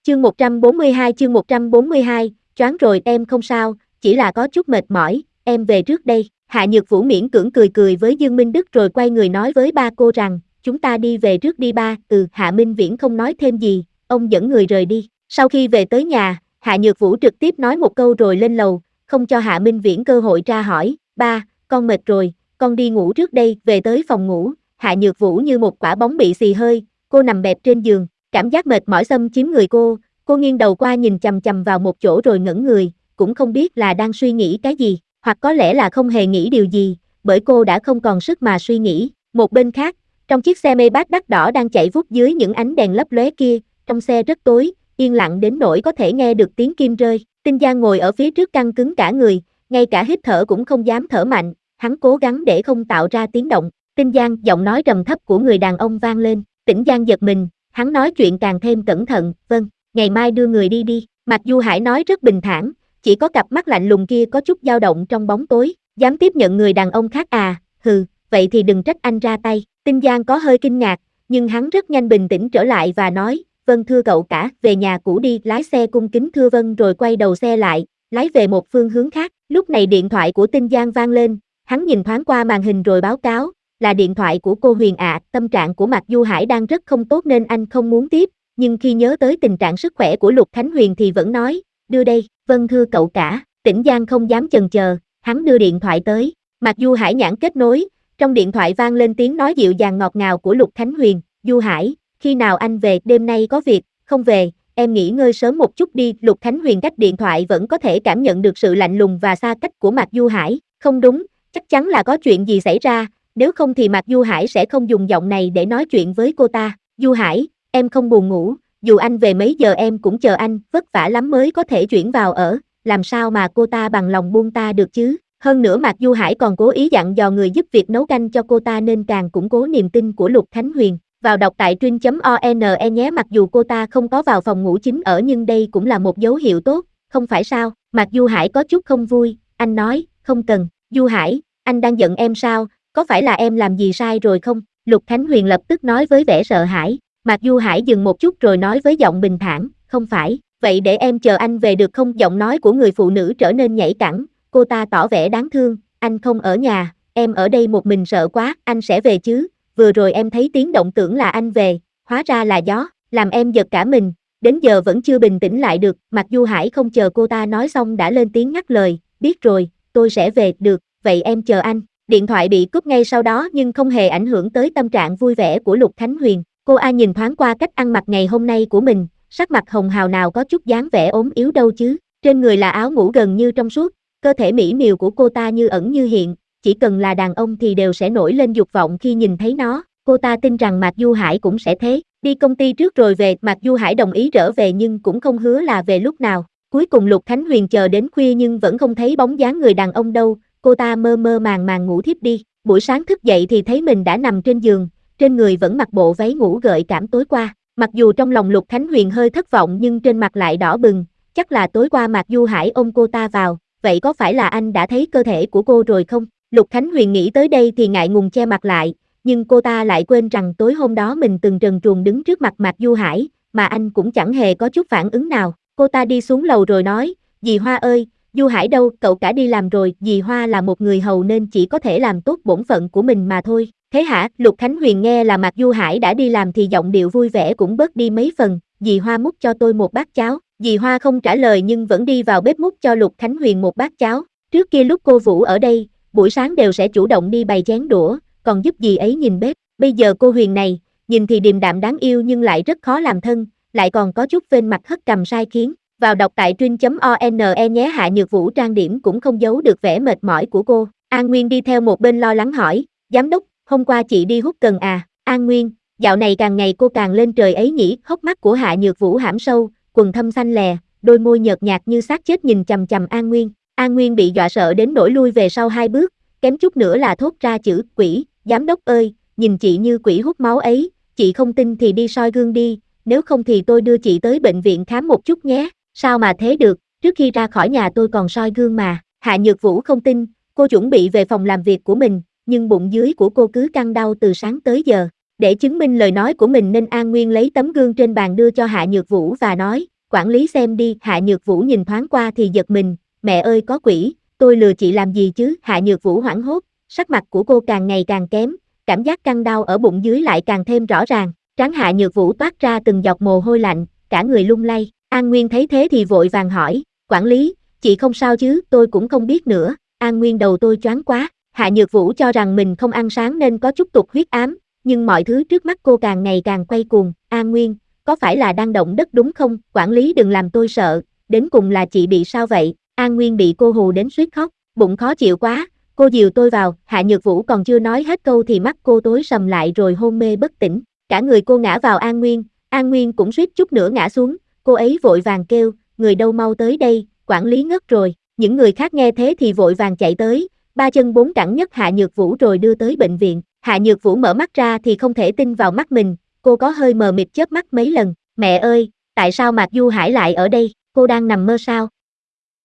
chương 142, choáng rồi em không sao, chỉ là có chút mệt mỏi, em về trước đây. Hạ Nhược Vũ miễn cưỡng cười cười với Dương Minh Đức rồi quay người nói với ba cô rằng, chúng ta đi về trước đi ba. Hạ Minh Viễn không nói thêm gì, ông dẫn người rời đi. Sau khi về tới nhà, Hạ Nhược Vũ trực tiếp nói một câu rồi lên lầu, không cho Hạ Minh Viễn cơ hội tra hỏi. Ba, con mệt rồi, con đi ngủ trước đây. Về tới phòng ngủ, Hạ Nhược Vũ như một quả bóng bị xì hơi, cô nằm bẹp trên giường, cảm giác mệt mỏi xâm chiếm người cô nghiêng đầu qua nhìn chằm chằm vào một chỗ rồi ngẩn người, cũng không biết là đang suy nghĩ cái gì, hoặc có lẽ là không hề nghĩ điều gì, bởi cô đã không còn sức mà suy nghĩ. Một bên khác, trong chiếc xe Maybach đắt đỏ đang chạy vút dưới những ánh đèn lấp lóe kia, trong xe rất tối, yên lặng đến nỗi có thể nghe được tiếng kim rơi. Tinh Giang ngồi ở phía trước căng cứng cả người, ngay cả hít thở cũng không dám thở mạnh, hắn cố gắng để không tạo ra tiếng động. Tinh Giang, giọng nói trầm thấp của người đàn ông vang lên. Tĩnh Giang giật mình, hắn nói chuyện càng thêm cẩn thận. Vâng, ngày mai đưa người đi đi. Mạc Du Hải nói rất bình thản, chỉ có cặp mắt lạnh lùng kia có chút dao động trong bóng tối. Dám tiếp nhận người đàn ông khác à? Hừ, vậy thì đừng trách anh ra tay. Tinh Giang có hơi kinh ngạc, nhưng hắn rất nhanh bình tĩnh trở lại và nói, vâng thưa cậu cả, về nhà cũ đi. Lái xe cung kính thưa vâng rồi quay đầu xe lại, lái về một phương hướng khác. Lúc này điện thoại của Tinh Giang vang lên, hắn nhìn thoáng qua màn hình rồi báo cáo, là điện thoại của cô Huyền ạ. Tâm trạng của Mạc Du Hải đang rất không tốt nên anh không muốn tiếp, nhưng khi nhớ tới tình trạng sức khỏe của Lục Khánh Huyền thì vẫn nói, đưa đây. Vâng thưa cậu cả. Tĩnh Giang không dám chần chờ, hắn đưa điện thoại tới. Mạc Du Hải nhãn kết nối, trong điện thoại vang lên tiếng nói dịu dàng ngọt ngào của Lục Khánh Huyền. Du Hải, khi nào anh về? Đêm nay có việc. Không về, em nghỉ ngơi sớm một chút đi. Lục Khánh Huyền cách điện thoại vẫn có thể cảm nhận được sự lạnh lùng và xa cách của Mạc Du Hải. Không đúng, chắc chắn là có chuyện gì xảy ra, nếu không thì Mạc Du Hải sẽ không dùng giọng này để nói chuyện với cô ta. Du Hải, em không buồn ngủ, dù anh về mấy giờ em cũng chờ anh, vất vả lắm mới có thể chuyển vào ở, làm sao mà cô ta bằng lòng buông ta được chứ? Hơn nữa Mạc Du Hải còn cố ý dặn dò người giúp việc nấu canh cho cô ta nên càng củng cố niềm tin của Lục Khánh Huyền. Vào đọc tại truyện.one nhé. Mặc dù cô ta không có vào phòng ngủ chính ở nhưng đây cũng là một dấu hiệu tốt, không phải sao? Mạc Du Hải có chút không vui, anh nói, không cần. Du Hải, anh đang giận em sao? Có phải là em làm gì sai rồi không? Lục Khánh Huyền lập tức nói với vẻ sợ hãi. Mạc Du Hải dừng một chút rồi nói với giọng bình thản, không phải, vậy để em chờ anh về được không? Giọng nói của người phụ nữ trở nên nhảy cẫng, cô ta tỏ vẻ đáng thương, anh không ở nhà, em ở đây một mình sợ quá, anh sẽ về chứ? Vừa rồi em thấy tiếng động tưởng là anh về, hóa ra là gió, làm em giật cả mình, đến giờ vẫn chưa bình tĩnh lại được. Mạc Du Hải không chờ cô ta nói xong đã lên tiếng ngắt lời, biết rồi, tôi sẽ về. Được, vậy em chờ anh. Điện thoại bị cúp ngay sau đó nhưng không hề ảnh hưởng tới tâm trạng vui vẻ của Lục Khánh Huyền. Cô A nhìn thoáng qua cách ăn mặc ngày hôm nay của mình, sắc mặt hồng hào nào có chút dáng vẻ ốm yếu đâu chứ. Trên người là áo ngủ gần như trong suốt, cơ thể mỹ miều của cô ta như ẩn như hiện, chỉ cần là đàn ông thì đều sẽ nổi lên dục vọng khi nhìn thấy nó. Cô ta tin rằng Mạc Du Hải cũng sẽ thế. Đi công ty trước rồi về. Mạc Du Hải đồng ý trở về nhưng cũng không hứa là về lúc nào. Cuối cùng Lục Khánh Huyền chờ đến khuya nhưng vẫn không thấy bóng dáng người đàn ông đâu. Cô ta mơ mơ màng màng ngủ thiếp đi. Buổi sáng thức dậy thì thấy mình đã nằm trên giường, trên người vẫn mặc bộ váy ngủ gợi cảm tối qua. Mặc dù trong lòng Lục Khánh Huyền hơi thất vọng nhưng trên mặt lại đỏ bừng, chắc là tối qua Mạc Du Hải ôm cô ta vào, vậy có phải là anh đã thấy cơ thể của cô rồi không? Lục Khánh Huyền nghĩ tới đây thì ngại ngùng che mặt lại, nhưng cô ta lại quên rằng tối hôm đó mình từng trần truồng đứng trước mặt Mạc Du Hải, mà anh cũng chẳng hề có chút phản ứng nào. Cô ta đi xuống lầu rồi nói, dì Hoa ơi, Du Hải đâu? Cậu cả đi làm rồi. Dì Hoa là một người hầu nên chỉ có thể làm tốt bổn phận của mình mà thôi. Thế hả? Lục Khánh Huyền nghe là Mạc Du Hải đã đi làm thì giọng điệu vui vẻ cũng bớt đi mấy phần. Dì Hoa múc cho tôi một bát cháo. Dì Hoa không trả lời nhưng vẫn đi vào bếp múc cho Lục Khánh Huyền một bát cháo. Trước kia lúc cô Vũ ở đây, buổi sáng đều sẽ chủ động đi bày chén đũa, còn giúp dì ấy nhìn bếp. Bây giờ cô Huyền này, nhìn thì điềm đạm đáng yêu nhưng lại rất khó làm thân, lại còn có chút vênh mặt hất cằm sai khiến. Vào đọc tại truyện.one nhé. Hạ Nhược Vũ trang điểm cũng không giấu được vẻ mệt mỏi của cô. An Nguyên đi theo một bên lo lắng hỏi, giám đốc, hôm qua chị đi hút cần à? An Nguyên, dạo này càng ngày cô càng lên trời ấy nhỉ? Hốc mắt của Hạ Nhược Vũ hãm sâu, quần thâm xanh lè, đôi môi nhợt nhạt như xác chết nhìn chằm chằm An Nguyên. An Nguyên bị dọa sợ đến nỗi lui về sau 2 bước, kém chút nữa là thốt ra chữ quỷ. Giám đốc ơi, nhìn chị như quỷ hút máu ấy, chị không tin thì đi soi gương đi, nếu không thì tôi đưa chị tới bệnh viện khám một chút nhé. Sao mà thế được, trước khi ra khỏi nhà tôi còn soi gương mà. Hạ Nhược Vũ không tin, cô chuẩn bị về phòng làm việc của mình, nhưng bụng dưới của cô cứ căng đau từ sáng tới giờ. Để chứng minh lời nói của mình nên An Nguyên lấy tấm gương trên bàn đưa cho Hạ Nhược Vũ và nói, quản lý xem đi. Hạ Nhược Vũ nhìn thoáng qua thì giật mình, mẹ ơi có quỷ, tôi lừa chị làm gì chứ? Hạ Nhược Vũ hoảng hốt, sắc mặt của cô càng ngày càng kém, cảm giác căng đau ở bụng dưới lại càng thêm rõ ràng, trán Hạ Nhược Vũ toát ra từng giọt mồ hôi lạnh, cả người lung lay. An Nguyên thấy thế thì vội vàng hỏi, quản lý, chị không sao chứ? Tôi cũng không biết nữa. An Nguyên đầu tôi choáng quá. Hạ Nhược Vũ cho rằng mình không ăn sáng nên có chút tụt huyết áp, nhưng mọi thứ trước mắt cô càng ngày càng quay cuồng. An Nguyên, có phải là đang động đất đúng không? Quản lý đừng làm tôi sợ, đến cùng là chị bị sao vậy? An Nguyên bị cô hù đến suýt khóc, bụng khó chịu quá, cô dìu tôi vào. Hạ Nhược Vũ còn chưa nói hết câu thì mắt cô tối sầm lại rồi hôn mê bất tỉnh, cả người cô ngã vào An Nguyên cũng suýt chút nữa ngã xuống, cô ấy vội vàng kêu, người đâu mau tới đây, quản lý ngất rồi. Những người khác nghe thế thì vội vàng chạy tới, ba chân bốn cẳng nhấc Hạ Nhược Vũ rồi đưa tới bệnh viện. Hạ Nhược Vũ mở mắt ra thì không thể tin vào mắt mình, cô có hơi mờ mịt chớp mắt mấy lần, mẹ ơi, tại sao Mạc Du Hải lại ở đây, cô đang nằm mơ sao?